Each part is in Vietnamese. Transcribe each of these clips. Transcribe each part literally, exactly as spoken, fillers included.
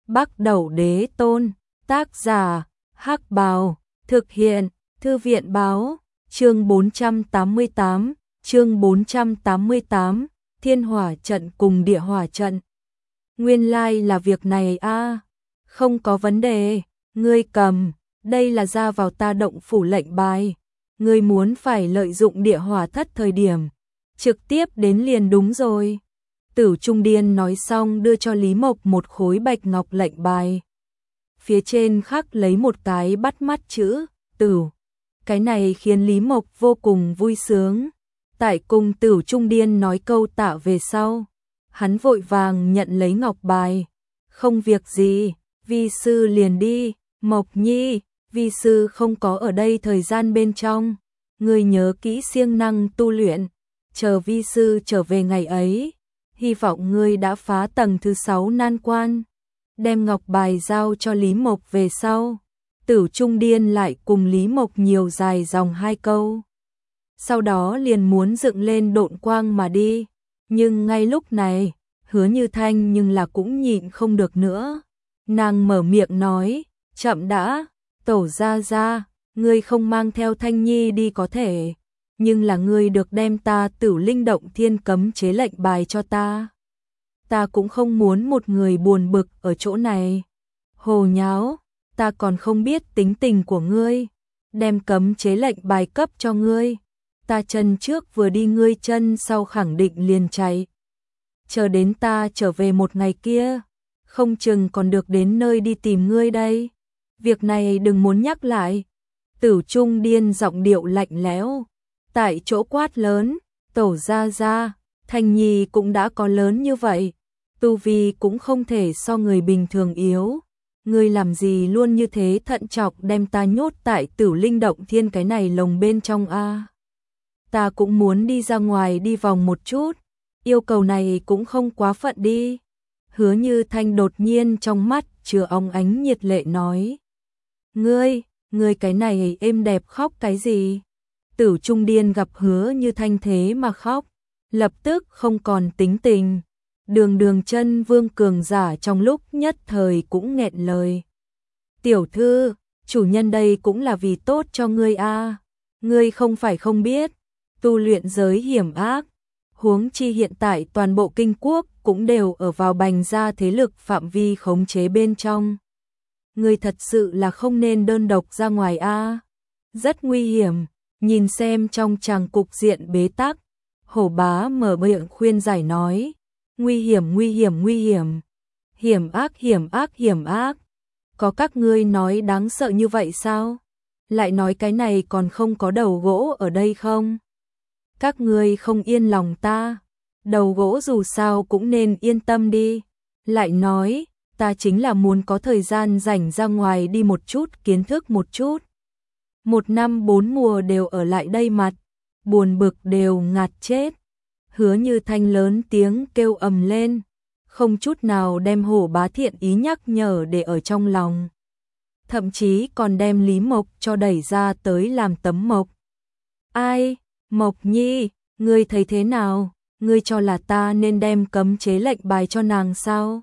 Bắc Đẩu Đế Tôn, tác giả, Hắc Bào, thực hiện, Thư viện Báo, chương bốn trăm tám mươi tám, chương bốn trăm tám mươi tám, Thiên Hỏa Trận cùng Địa Hỏa Trận. Nguyên lai like là việc này a, à. Không có vấn đề, ngươi cầm, đây là ra vào ta động phủ lệnh bài. Ngươi muốn phải lợi dụng địa hỏa thất thời điểm, trực tiếp đến liền đúng rồi. Tử Trung Điên nói xong đưa cho Lý Mộc một khối bạch ngọc lệnh bài. Phía trên khắc lấy một cái bắt mắt chữ, Tử. Cái này khiến Lý Mộc vô cùng vui sướng. Tại cùng Tử Trung Điên nói câu tạ về sau, hắn vội vàng nhận lấy ngọc bài. Không việc gì, vi sư liền đi, Mộc Nhi, vi sư không có ở đây thời gian bên trong. Ngươi nhớ kỹ siêng năng tu luyện, chờ vi sư trở về ngày ấy. Hy vọng ngươi đã phá tầng thứ sáu nan quan. Đem ngọc bài giao cho Lý Mộc về sau, Tử Trung Điên lại cùng Lý Mộc nhiều dài dòng hai câu. Sau đó liền muốn dựng lên độn quang mà đi. Nhưng ngay lúc này, Hứa Như Thanh nhưng là cũng nhịn không được nữa. Nàng mở miệng nói, chậm đã, tổ gia gia, ngươi không mang theo Thanh Nhi đi có thể. Nhưng là ngươi được đem ta Tử Linh Động Thiên cấm chế lệnh bài cho ta. Ta cũng không muốn một người buồn bực ở chỗ này. Hồ nháo, ta còn không biết tính tình của ngươi. Đem cấm chế lệnh bài cấp cho ngươi. Ta chân trước vừa đi ngươi chân sau khẳng định liền chạy. Chờ đến ta trở về một ngày kia, không chừng còn được đến nơi đi tìm ngươi đây. Việc này đừng muốn nhắc lại. Tử Trung Điên giọng điệu lạnh lẽo, tại chỗ quát lớn, tổ gia gia, Thanh Nhi cũng đã có lớn như vậy, tu vi cũng không thể so người bình thường yếu. Ngươi làm gì luôn như thế thận trọng đem ta nhốt tại Tử Linh Động Thiên cái này lồng bên trong a? Ta cũng muốn đi ra ngoài đi vòng một chút, yêu cầu này cũng không quá phận đi. Hứa Như Thanh đột nhiên trong mắt chứa óng ánh nhiệt lệ nói. Ngươi, ngươi cái này êm đẹp khóc cái gì? Tử Trung Điên gặp Hứa Như Thanh thế mà khóc, lập tức không còn tính tình. Đường đường chân vương cường giả trong lúc nhất thời cũng nghẹn lời. Tiểu thư, chủ nhân đây cũng là vì tốt cho ngươi a. Ngươi không phải không biết, tu luyện giới hiểm ác, huống chi hiện tại toàn bộ kinh quốc cũng đều ở vào bành gia thế lực phạm vi khống chế bên trong. Ngươi thật sự là không nên đơn độc ra ngoài a. Rất nguy hiểm, nhìn xem trong tràng cục diện bế tắc. Hổ Bá mở miệng khuyên giải nói, nguy hiểm nguy hiểm nguy hiểm, hiểm ác hiểm ác hiểm ác. Có các ngươi nói đáng sợ như vậy sao? Lại nói cái này còn không có đầu gỗ ở đây không? Các ngươi không yên lòng ta, đầu gỗ dù sao cũng nên yên tâm đi. Lại nói, ta chính là muốn có thời gian rảnh ra ngoài đi một chút, kiến thức một chút. Một năm bốn mùa đều ở lại đây mặt, buồn bực đều ngạt chết. Hứa Như Thanh lớn tiếng kêu ầm lên, không chút nào đem Hổ Bá thiện ý nhắc nhở để ở trong lòng. Thậm chí còn đem Lý Mộc cho đẩy ra tới làm tấm mộc. Ai, Mộc Nhi, ngươi thấy thế nào? Ngươi cho là ta nên đem cấm chế lệnh bài cho nàng sao?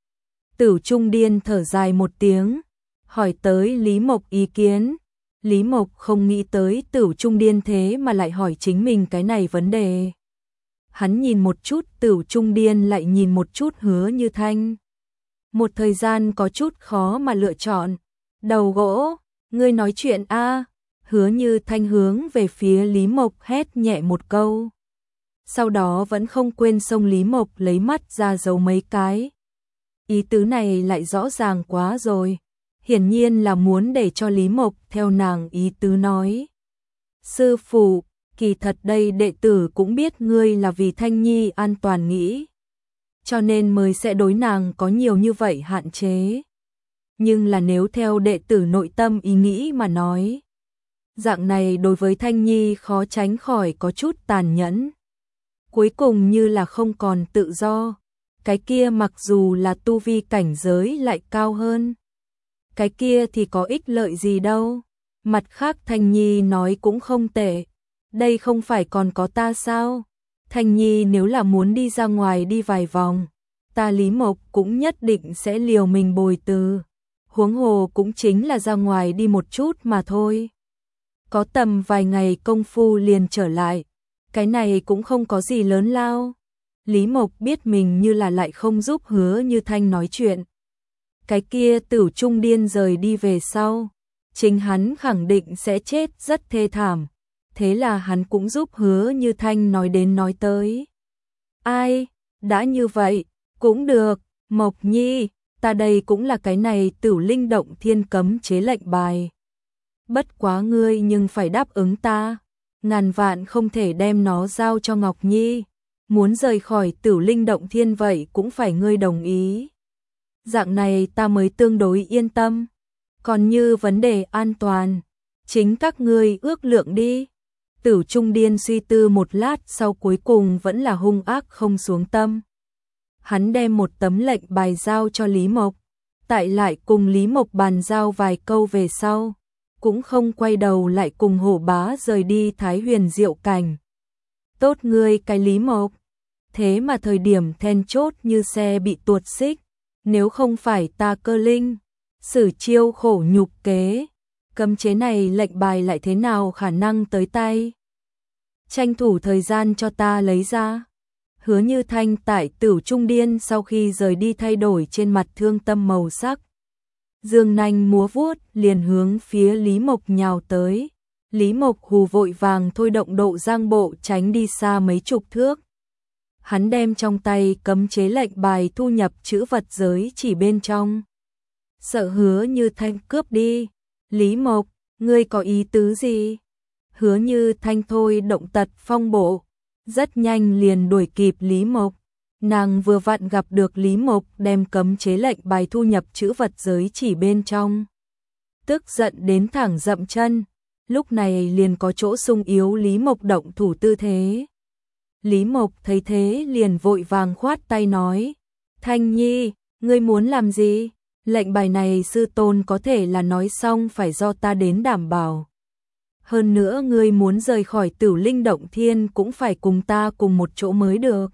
Tử Trung Điên thở dài một tiếng, hỏi tới Lý Mộc ý kiến. Lý Mộc không nghĩ tới Tử Trung Điên thế mà lại hỏi chính mình cái này vấn đề. Hắn nhìn một chút Tử Trung Điên lại nhìn một chút Hứa Như Thanh. Một thời gian có chút khó mà lựa chọn. Đầu gỗ, ngươi nói chuyện a. Hứa Như Thanh hướng về phía Lý Mộc hét nhẹ một câu. Sau đó vẫn không quên xông Lý Mộc lấy mắt ra giấu mấy cái. Ý tứ này lại rõ ràng quá rồi. Hiển nhiên là muốn để cho Lý Mộc theo nàng ý tứ nói. Sư phụ, kỳ thật đây đệ tử cũng biết ngươi là vì Thanh Nhi an toàn nghĩ, cho nên mới sẽ đối nàng có nhiều như vậy hạn chế. Nhưng là nếu theo đệ tử nội tâm ý nghĩ mà nói, dạng này đối với Thanh Nhi khó tránh khỏi có chút tàn nhẫn. Cuối cùng như là không còn tự do, cái kia mặc dù là tu vi cảnh giới lại cao hơn, cái kia thì có ích lợi gì đâu. Mặt khác Thanh Nhi nói cũng không tệ, đây không phải còn có ta sao? Thanh Nhi nếu là muốn đi ra ngoài đi vài vòng, ta Lý Mộc cũng nhất định sẽ liều mình bồi từ. Huống hồ cũng chính là ra ngoài đi một chút mà thôi. Có tầm vài ngày công phu liền trở lại, cái này cũng không có gì lớn lao. Lý Mộc biết mình như là lại không giúp Hứa Như Thanh nói chuyện. Cái kia Tử Trung Điên rời đi về sau, chính hắn khẳng định sẽ chết rất thê thảm. Thế là hắn cũng giúp Hứa Như Thanh nói đến nói tới. Ai, đã như vậy, cũng được, Mộc Nhi, ta đây cũng là cái này Tử Linh Động Thiên cấm chế lệnh bài. Bất quá ngươi nhưng phải đáp ứng ta, ngàn vạn không thể đem nó giao cho Ngọc Nhi. Muốn rời khỏi Tử Linh Động Thiên vậy cũng phải ngươi đồng ý. Dạng này ta mới tương đối yên tâm. Còn như vấn đề an toàn, chính các ngươi ước lượng đi. Tử Trung Điên suy tư một lát sau cuối cùng vẫn là hung ác không xuống tâm. Hắn đem một tấm lệnh bài giao cho Lý Mộc, tại lại cùng Lý Mộc bàn giao vài câu về sau, cũng không quay đầu lại cùng Hổ Bá rời đi Thái Huyền Diệu Cảnh. Tốt ngươi cái Lý Mộc, thế mà thời điểm then chốt như xe bị tuột xích, nếu không phải ta Cơ Linh sử chiêu khổ nhục kế, cấm chế này lệnh bài lại thế nào khả năng tới tay. Tranh thủ thời gian cho ta lấy ra. Hứa Như Thanh tại Tử Trung Điên sau khi rời đi thay đổi trên mặt thương tâm màu sắc. Dương nanh múa vuốt liền hướng phía Lý Mộc nhào tới. Lý Mộc hù vội vàng thôi động độ giang bộ tránh đi xa mấy chục thước. Hắn đem trong tay cấm chế lệnh bài thu nhập chữ vật giới chỉ bên trong. Sợ Hứa Như Thanh cướp đi. Lý Mộc, ngươi có ý tứ gì? Hứa Như Thanh thôi động tật phong bộ, rất nhanh liền đuổi kịp Lý Mộc. Nàng vừa vặn gặp được Lý Mộc đem cấm chế lệnh bài thu nhập chữ vật giới chỉ bên trong. Tức giận đến thẳng dậm chân, lúc này liền có chỗ sung yếu Lý Mộc động thủ tư thế. Lý Mộc thấy thế liền vội vàng khoát tay nói, Thanh Nhi, ngươi muốn làm gì? Lệnh bài này sư tôn có thể là nói xong phải do ta đến đảm bảo. Hơn nữa ngươi muốn rời khỏi Tử Linh Động Thiên cũng phải cùng ta cùng một chỗ mới được.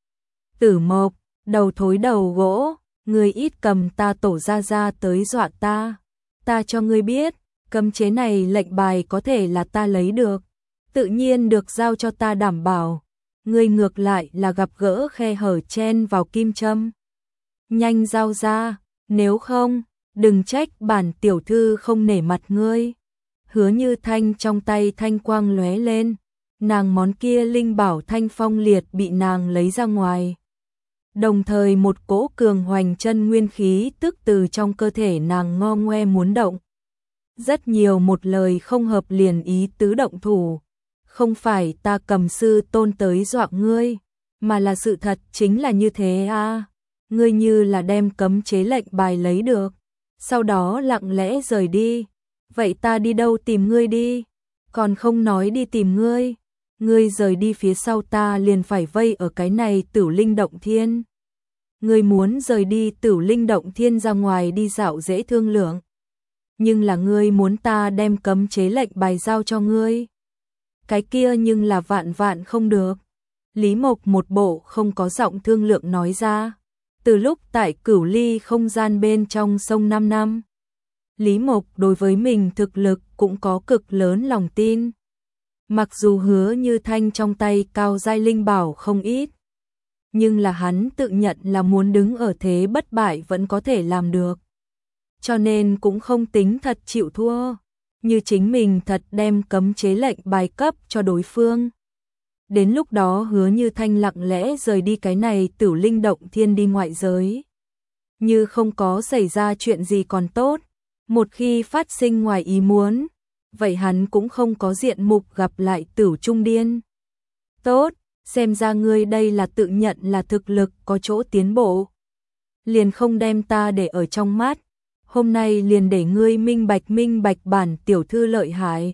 Tử Mộc, đầu thối đầu gỗ, ngươi ít cầm ta tổ ra ra tới dọa ta. Ta cho ngươi biết, cấm chế này lệnh bài có thể là ta lấy được, tự nhiên được giao cho ta đảm bảo. Ngươi ngược lại là gặp gỡ khe hở chen vào kim châm. Nhanh giao ra, nếu không, đừng trách bản tiểu thư không nể mặt ngươi. Hứa Như Thanh trong tay thanh quang lóe lên, nàng món kia linh bảo thanh phong liệt bị nàng lấy ra ngoài. Đồng thời một cỗ cường hoành chân nguyên khí tức từ trong cơ thể nàng ngo ngoe muốn động. Rất nhiều một lời không hợp liền ý tứ động thủ. Không phải ta cầm sư tôn tới dọa ngươi, mà là sự thật chính là như thế à. Ngươi như là đem cấm chế lệnh bài lấy được, sau đó lặng lẽ rời đi. Vậy ta đi đâu tìm ngươi đi? Còn không nói đi tìm ngươi. Ngươi rời đi phía sau ta liền phải vây ở cái này Tử Linh Động Thiên. Ngươi muốn rời đi Tử Linh Động Thiên ra ngoài đi dạo dễ thương lượng. Nhưng là ngươi muốn ta đem cấm chế lệnh bài giao cho ngươi. Cái kia nhưng là vạn vạn không được. Lý Mộc một bộ không có giọng thương lượng nói ra. Từ lúc tại Cửu Ly không gian bên trong sông năm năm, Lý Mộc đối với mình thực lực cũng có cực lớn lòng tin. Mặc dù Hứa Như Thanh trong tay cao giai linh bảo không ít, nhưng là hắn tự nhận là muốn đứng ở thế bất bại vẫn có thể làm được. Cho nên cũng không tính thật chịu thua, như chính mình thật đem cấm chế lệnh bài cấp cho đối phương. Đến lúc đó Hứa Như Thanh lặng lẽ rời đi cái này Tử Linh Động Thiên đi ngoại giới. Như không có xảy ra chuyện gì còn tốt, một khi phát sinh ngoài ý muốn, vậy hắn cũng không có diện mục gặp lại Tử Trung Điên. Tốt, xem ra ngươi đây là tự nhận là thực lực có chỗ tiến bộ. Liền không đem ta để ở trong mắt, hôm nay liền để ngươi minh bạch minh bạch bản tiểu thư lợi hại.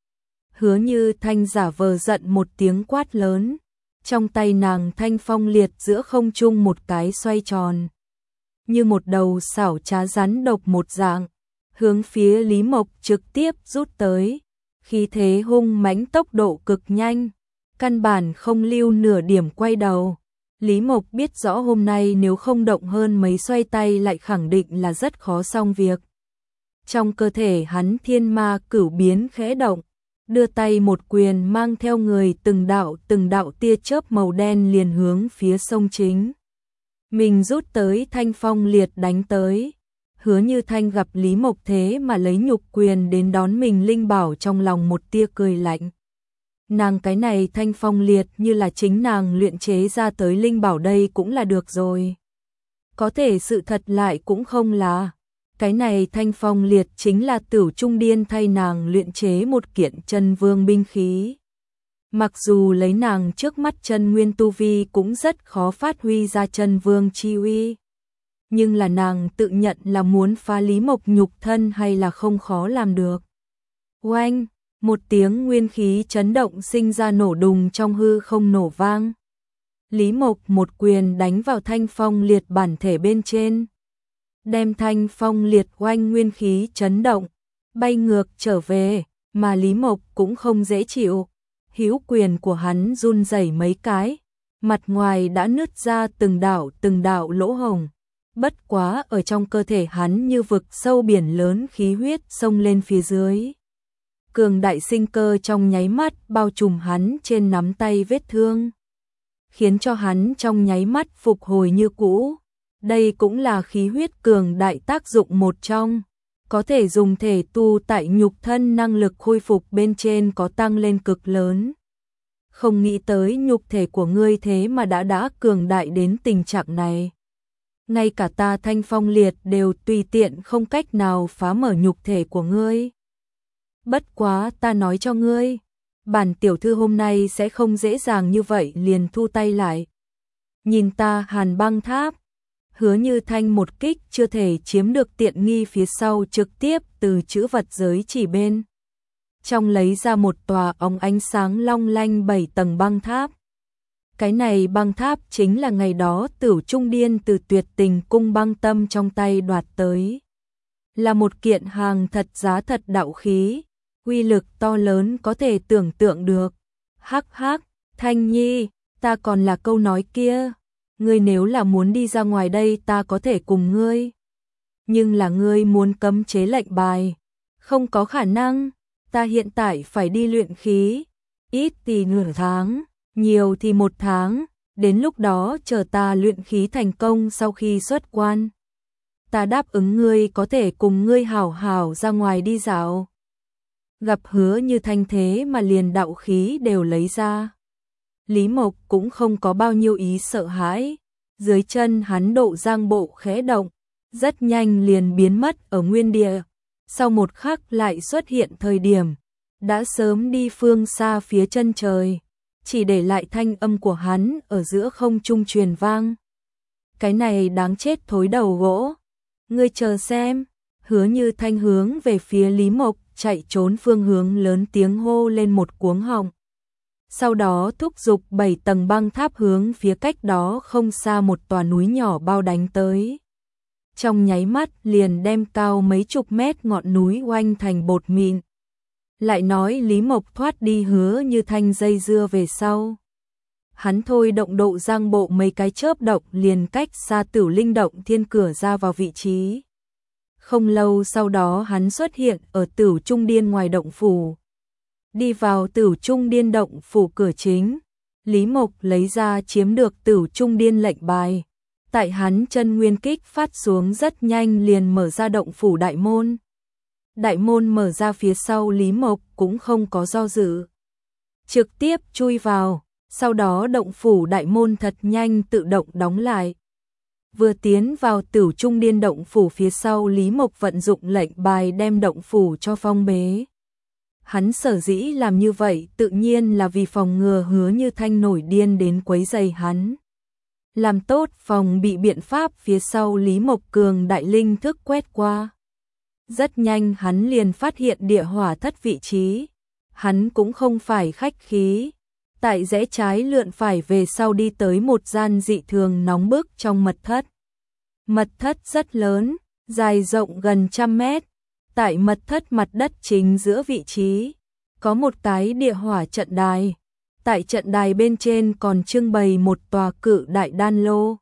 Hứa Như Thanh giả vờ giận một tiếng quát lớn, trong tay nàng thanh phong liệt giữa không trung một cái xoay tròn, như một đầu xảo trá rắn độc một dạng, hướng phía Lý Mộc trực tiếp rút tới, khí thế hung mãnh tốc độ cực nhanh, căn bản không lưu nửa điểm quay đầu. Lý Mộc biết rõ hôm nay nếu không động hơn mấy xoay tay lại khẳng định là rất khó xong việc. Trong cơ thể hắn thiên ma cửu biến khẽ động, đưa tay một quyền mang theo người từng đạo từng đạo tia chớp màu đen liền hướng phía sông chính. Mình rút tới thanh phong liệt đánh tới. Hứa Như Thanh gặp Lý Mộc thế mà lấy nhục quyền đến đón mình linh bảo trong lòng một tia cười lạnh. Nàng cái này thanh phong liệt như là chính nàng luyện chế ra tới linh bảo đây cũng là được rồi. Có thể sự thật lại cũng không là. Cái này thanh phong liệt chính là Tửu Trung Điên thay nàng luyện chế một kiện chân vương binh khí. Mặc dù lấy nàng trước mắt chân nguyên tu vi cũng rất khó phát huy ra chân vương chi uy. Nhưng là nàng tự nhận là muốn phá Lý Mộc nhục thân hay là không khó làm được. Oanh, một tiếng nguyên khí chấn động sinh ra nổ đùng trong hư không nổ vang. Lý Mộc một quyền đánh vào thanh phong liệt bản thể bên trên. Đem thanh phong liệt oanh nguyên khí chấn động, bay ngược trở về, mà Lý Mộc cũng không dễ chịu. Hữu quyền của hắn run rẩy mấy cái, mặt ngoài đã nứt ra từng đạo từng đạo lỗ hổng. Bất quá ở trong cơ thể hắn như vực sâu biển lớn khí huyết xông lên phía dưới. Cường đại sinh cơ trong nháy mắt bao trùm hắn trên nắm tay vết thương, khiến cho hắn trong nháy mắt phục hồi như cũ. Đây cũng là khí huyết cường đại tác dụng một trong, có thể dùng thể tu tại nhục thân năng lực khôi phục bên trên có tăng lên cực lớn. Không nghĩ tới nhục thể của ngươi thế mà đã đã cường đại đến tình trạng này. Ngay cả ta thanh phong liệt đều tùy tiện không cách nào phá mở nhục thể của ngươi. Bất quá ta nói cho ngươi, bản tiểu thư hôm nay sẽ không dễ dàng như vậy liền thu tay lại. Nhìn ta Hàn Băng Tháp. Hứa Như Thanh một kích chưa thể chiếm được tiện nghi phía sau trực tiếp từ chữ vật giới chỉ bên trong lấy ra một tòa óng ánh sáng long lanh bảy tầng băng tháp. Cái này băng tháp chính là ngày đó Tửu Trung Điên từ Tuyệt Tình Cung băng tâm trong tay đoạt tới. Là một kiện hàng thật giá thật đạo khí, uy lực to lớn có thể tưởng tượng được. Hắc hắc, Thanh Nhi, ta còn là câu nói kia. Ngươi nếu là muốn đi ra ngoài đây ta có thể cùng ngươi. Nhưng là ngươi muốn cấm chế lệnh bài. Không có khả năng, ta hiện tại phải đi luyện khí. Ít thì nửa tháng, nhiều thì một tháng. Đến lúc đó chờ ta luyện khí thành công sau khi xuất quan. Ta đáp ứng ngươi có thể cùng ngươi hảo hảo ra ngoài đi dạo. Gặp Hứa Như Thanh thế mà liền đạo khí đều lấy ra. Lý Mộc cũng không có bao nhiêu ý sợ hãi, dưới chân hắn độ giang bộ khẽ động, rất nhanh liền biến mất ở nguyên địa, sau một khắc lại xuất hiện thời điểm, đã sớm đi phương xa phía chân trời, chỉ để lại thanh âm của hắn ở giữa không trung truyền vang. Cái này đáng chết thối đầu gỗ, ngươi chờ xem. Hứa Như Thanh hướng về phía Lý Mộc chạy trốn phương hướng lớn tiếng hô lên một cuống họng. Sau đó thúc giục bảy tầng băng tháp hướng phía cách đó không xa một tòa núi nhỏ bao đánh tới. Trong nháy mắt liền đem cao mấy chục mét ngọn núi oanh thành bột mịn. Lại nói Lý Mộc thoát đi Hứa Như Thanh dây dưa về sau. Hắn thôi động độ giang bộ mấy cái chớp động liền cách xa Tửu Linh động thiên cửa ra vào vị trí. Không lâu sau đó hắn xuất hiện ở Tửu Trung Điên ngoài động phủ. Đi vào Tửu Trung Điên động phủ cửa chính, Lý Mộc lấy ra chiếm được Tửu Trung Điên lệnh bài. Tại hắn chân nguyên kích phát xuống rất nhanh liền mở ra động phủ đại môn. Đại môn mở ra phía sau Lý Mộc cũng không có do dự. Trực tiếp chui vào, sau đó động phủ đại môn thật nhanh tự động đóng lại. Vừa tiến vào Tửu Trung Điên động phủ phía sau Lý Mộc vận dụng lệnh bài đem động phủ cho phong bế. Hắn sở dĩ làm như vậy tự nhiên là vì phòng ngừa Hứa Như Thanh nổi điên đến quấy rầy hắn. Làm tốt phòng bị biện pháp phía sau Lý Mộc cường đại linh thức quét qua. Rất nhanh hắn liền phát hiện địa hỏa thất vị trí. Hắn cũng không phải khách khí. Tại rẽ trái lượn phải về sau đi tới một gian dị thường nóng bức trong mật thất. Mật thất rất lớn, dài rộng gần trăm mét. Tại mật thất mặt đất chính giữa vị trí, có một cái địa hỏa trận đài. Tại trận đài bên trên còn trưng bày một tòa cự đại đan lô.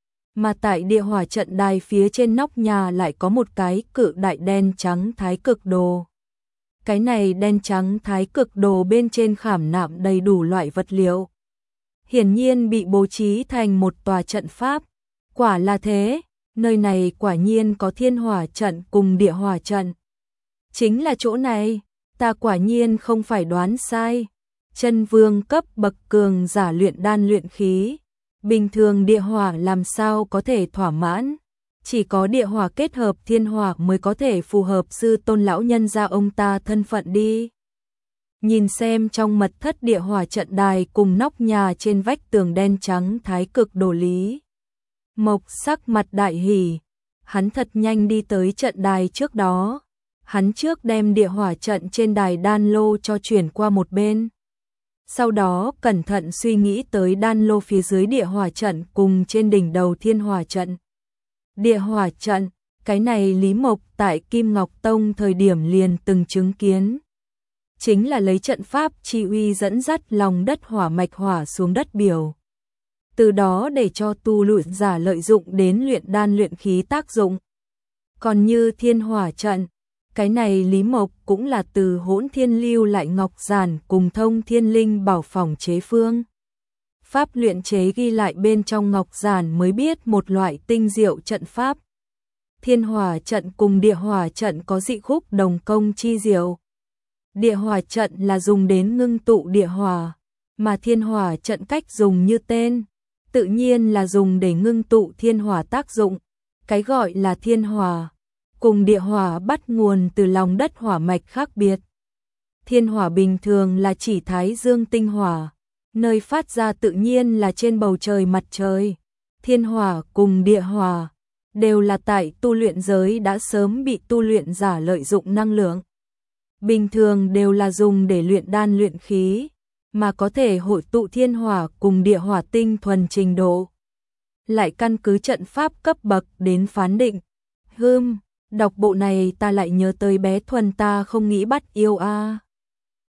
Mà tại địa hỏa trận đài phía trên nóc nhà lại có một cái cự đại đen trắng thái cực đồ. Cái này đen trắng thái cực đồ bên trên khảm nạm đầy đủ loại vật liệu. Hiển nhiên bị bố trí thành một tòa trận pháp. Quả là thế, nơi này quả nhiên có thiên hỏa trận cùng địa hỏa trận. Chính là chỗ này, ta quả nhiên không phải đoán sai. Chân vương cấp bậc cường giả luyện đan luyện khí. Bình thường địa hỏa làm sao có thể thỏa mãn. Chỉ có địa hỏa kết hợp thiên hỏa mới có thể phù hợp sư tôn lão nhân gia ông ta thân phận đi. Nhìn xem trong mật thất địa hỏa trận đài cùng nóc nhà trên vách tường đen trắng thái cực đồ Lý Mộc sắc mặt đại hỉ, hắn thật nhanh đi tới trận đài trước đó. Hắn trước đem địa hỏa trận trên đài đan lô cho chuyển qua một bên. Sau đó cẩn thận suy nghĩ tới đan lô phía dưới địa hỏa trận cùng trên đỉnh đầu thiên hỏa trận. Địa hỏa trận, cái này Lý Mộc tại Kim Ngọc Tông thời điểm liền từng chứng kiến. Chính là lấy trận pháp chi uy dẫn dắt lòng đất hỏa mạch hỏa xuống đất biểu. Từ đó để cho tu luyện giả lợi dụng đến luyện đan luyện khí tác dụng. Còn như thiên hỏa trận, cái này Lý Mộc cũng là từ Hỗn Thiên lưu lại ngọc giản cùng Thông Thiên Linh bảo phòng chế phương. Pháp luyện chế ghi lại bên trong ngọc giản mới biết một loại tinh diệu trận pháp. Thiên hỏa trận cùng địa hỏa trận có dị khúc đồng công chi diệu. Địa hỏa trận là dùng đến ngưng tụ địa hỏa, mà thiên hỏa trận cách dùng như tên, tự nhiên là dùng để ngưng tụ thiên hỏa tác dụng. Cái gọi là thiên hỏa cùng địa hỏa bắt nguồn từ lòng đất hỏa mạch khác biệt. Thiên hỏa bình thường là chỉ thái dương tinh hỏa, nơi phát ra tự nhiên là trên bầu trời mặt trời. Thiên hỏa cùng địa hỏa đều là tại tu luyện giới đã sớm bị tu luyện giả lợi dụng năng lượng. Bình thường đều là dùng để luyện đan luyện khí, mà có thể hội tụ thiên hỏa cùng địa hỏa tinh thuần trình độ. Lại căn cứ trận pháp cấp bậc đến phán định. Hừm, đọc bộ này ta lại nhớ tới bé Thuần ta không nghĩ bắt yêu a. À.